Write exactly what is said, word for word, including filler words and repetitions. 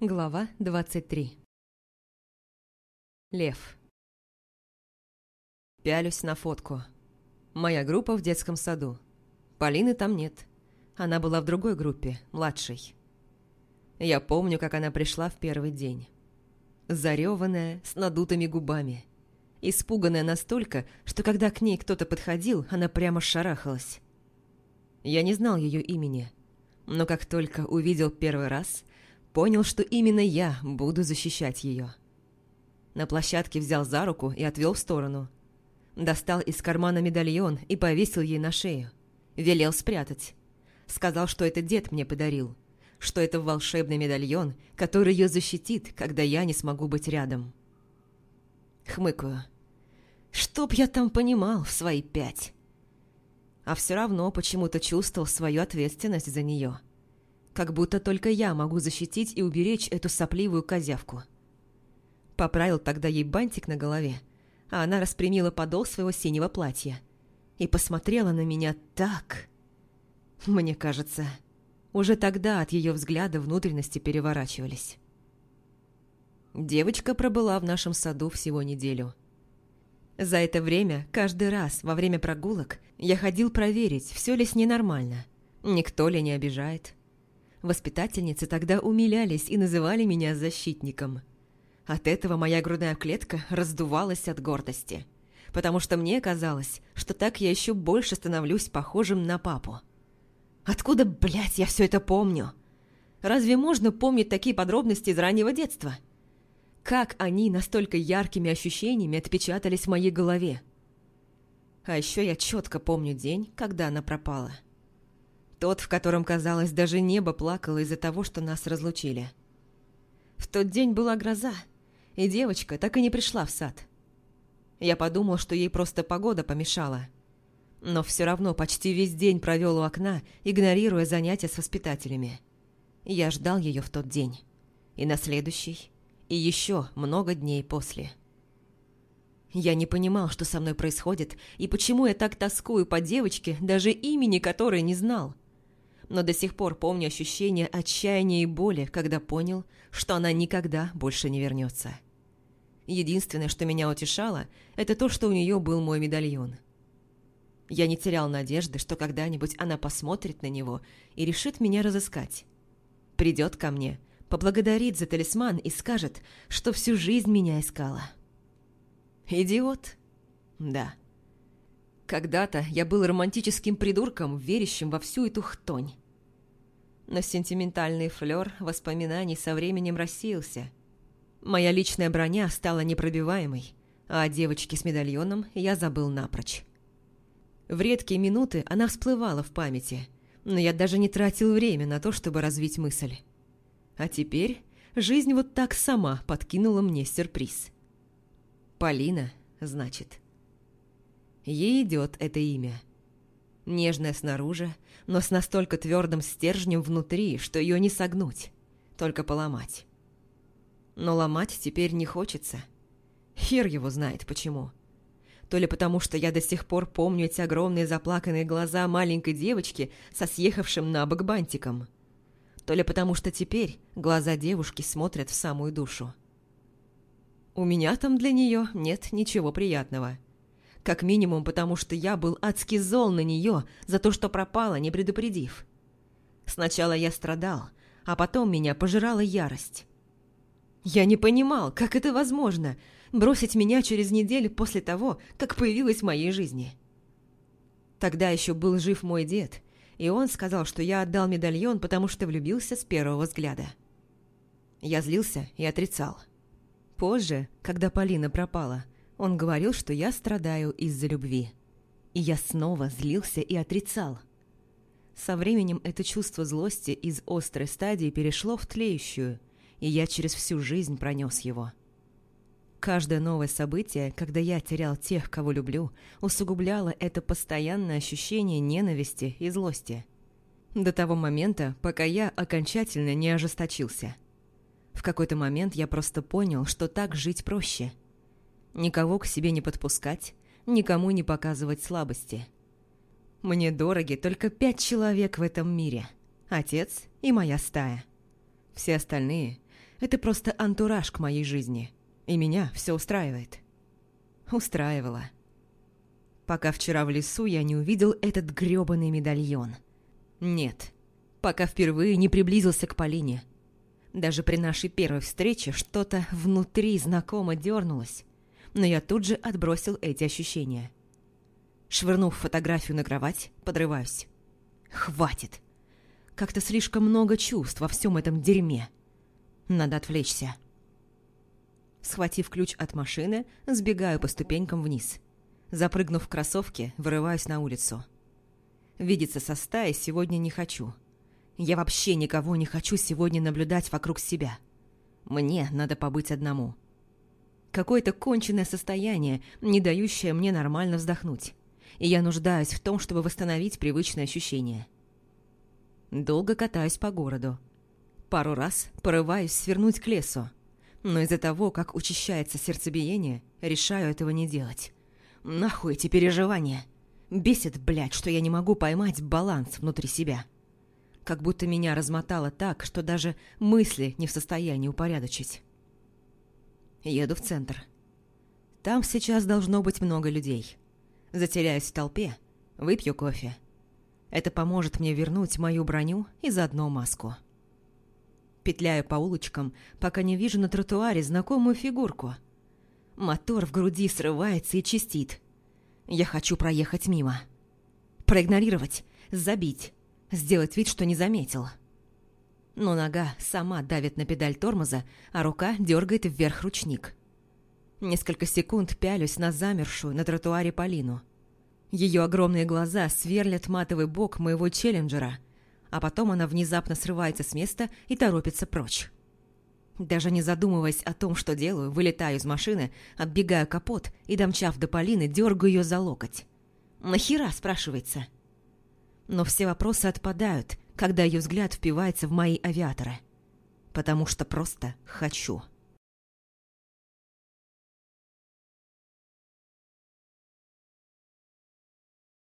Глава двадцать три. Лев. Пялюсь на фотку. Моя группа в детском саду. Полины там нет. Она была в другой группе, младшей. Я помню, как она пришла в первый день. Зареванная, с надутыми губами. Испуганная настолько, что когда к ней кто-то подходил, она прямо шарахалась. Я не знал ее имени, но как только увидел первый раз, понял, что именно я буду защищать ее. На площадке взял за руку и отвел в сторону. Достал из кармана медальон и повесил ей на шею. Велел спрятать. Сказал, что это дед мне подарил, что это волшебный медальон, который ее защитит, когда я не смогу быть рядом. Хмыкаю. Чтоб я там понимал в свои пять. А все равно почему-то чувствовал свою ответственность за нее. Как будто только я могу защитить и уберечь эту сопливую козявку. Поправил тогда ей бантик на голове, а она распрямила подол своего синего платья и посмотрела на меня так. Мне кажется, уже тогда от ее взгляда внутренности переворачивались. Девочка пробыла в нашем саду всего неделю. За это время, каждый раз во время прогулок, я ходил проверить, все ли с ней нормально, никто ли не обижает. Воспитательницы тогда умилялись и называли меня защитником. От этого моя грудная клетка раздувалась от гордости, потому что мне казалось, что так я еще больше становлюсь похожим на папу. Откуда, блядь, я все это помню? Разве можно помнить такие подробности из раннего детства? Как они настолько яркими ощущениями отпечатались в моей голове? А еще я четко помню день, когда она пропала. Тот, в котором, казалось, даже небо плакало из-за того, что нас разлучили. В тот день была гроза, и девочка так и не пришла в сад. Я подумал, что ей просто погода помешала. Но все равно почти весь день провел у окна, игнорируя занятия с воспитателями. Я ждал ее в тот день. И на следующий, и еще много дней после. Я не понимал, что со мной происходит, и почему я так тоскую по девочке, даже имени которой не знал. Но до сих пор помню ощущение отчаяния и боли, когда понял, что она никогда больше не вернется. Единственное, что меня утешало, это то, что у нее был мой медальон. Я не терял надежды, что когда-нибудь она посмотрит на него и решит меня разыскать. Придет ко мне, поблагодарит за талисман и скажет, что всю жизнь меня искала. Идиот? Да. Когда-то я был романтическим придурком, верящим во всю эту хтонь. Но сентиментальный флёр воспоминаний со временем рассеялся. Моя личная броня стала непробиваемой, а о девочке с медальоном я забыл напрочь. В редкие минуты она всплывала в памяти, но я даже не тратил время на то, чтобы развить мысль. А теперь жизнь вот так сама подкинула мне сюрприз. Полина, значит. Ей идет это имя. Нежная снаружи, но с настолько твердым стержнем внутри, что ее не согнуть, только поломать. Но ломать теперь не хочется. Хер его знает почему. То ли потому, что я до сих пор помню эти огромные заплаканные глаза маленькой девочки со съехавшим на бок бантиком. То ли потому, что теперь глаза девушки смотрят в самую душу. У меня там для нее нет ничего приятного. Как минимум потому, что я был адски зол на нее за то, что пропала, не предупредив. Сначала я страдал, а потом меня пожирала ярость. Я не понимал, как это возможно — бросить меня через неделю после того, как появилась в моей жизни. Тогда еще был жив мой дед, и он сказал, что я отдал медальон, потому что влюбился с первого взгляда. Я злился и отрицал. Позже, когда Полина пропала, он говорил, что я страдаю из-за любви. И я снова злился и отрицал. Со временем это чувство злости из острой стадии перешло в тлеющую, и я через всю жизнь пронес его. Каждое новое событие, когда я терял тех, кого люблю, усугубляло это постоянное ощущение ненависти и злости. До того момента, пока я окончательно не ожесточился. В какой-то момент я просто понял, что так жить проще. Никого к себе не подпускать, никому не показывать слабости. Мне дороги только пять человек в этом мире. Отец и моя стая. Все остальные Это просто антураж к моей жизни. И меня все устраивает. Устраивало. Пока вчера в лесу я не увидел этот грёбаный медальон. Нет, пока впервые не приблизился к Полине. Даже при нашей первой встрече что-то внутри знакомо дернулось, но я тут же отбросил эти ощущения. Швырнув фотографию на кровать, подрываюсь. Хватит. Как-то слишком много чувств во всем этом дерьме. Надо отвлечься. Схватив ключ от машины, сбегаю по ступенькам вниз. Запрыгнув в кроссовки, вырываюсь на улицу. Видеться со стаей сегодня не хочу. Я вообще никого не хочу сегодня наблюдать вокруг себя. Мне надо побыть одному. Какое-то конченное состояние, не дающее мне нормально вздохнуть. И я нуждаюсь в том, чтобы восстановить привычные ощущения. Долго катаюсь по городу. Пару раз порываюсь свернуть к лесу. Но из-за того, как учащается сердцебиение, решаю этого не делать. Нахуй эти переживания. Бесит, блядь, что я не могу поймать баланс внутри себя. Как будто меня размотало так, что даже мысли не в состоянии упорядочить. Еду в центр. Там сейчас должно быть много людей. Затеряюсь в толпе, выпью кофе. Это поможет мне вернуть мою броню и заодно маску. Петляю по улочкам, пока не вижу на тротуаре знакомую фигурку. Мотор в груди срывается и чистит. Я хочу проехать мимо. Проигнорировать, забить, сделать вид, что не заметил. Но нога сама давит на педаль тормоза, а рука дергает вверх ручник. Несколько секунд пялюсь на замершую на тротуаре Полину. Ее огромные глаза сверлят матовый бок моего челленджера, а потом она внезапно срывается с места и торопится прочь. Даже не задумываясь о том, что делаю, вылетаю из машины, оббегаю капот и, домчав до Полины, дергаю ее за локоть. «Нахера?» – спрашивается. Но все вопросы отпадают, когда ее взгляд впивается в мои авиаторы. Потому что просто хочу.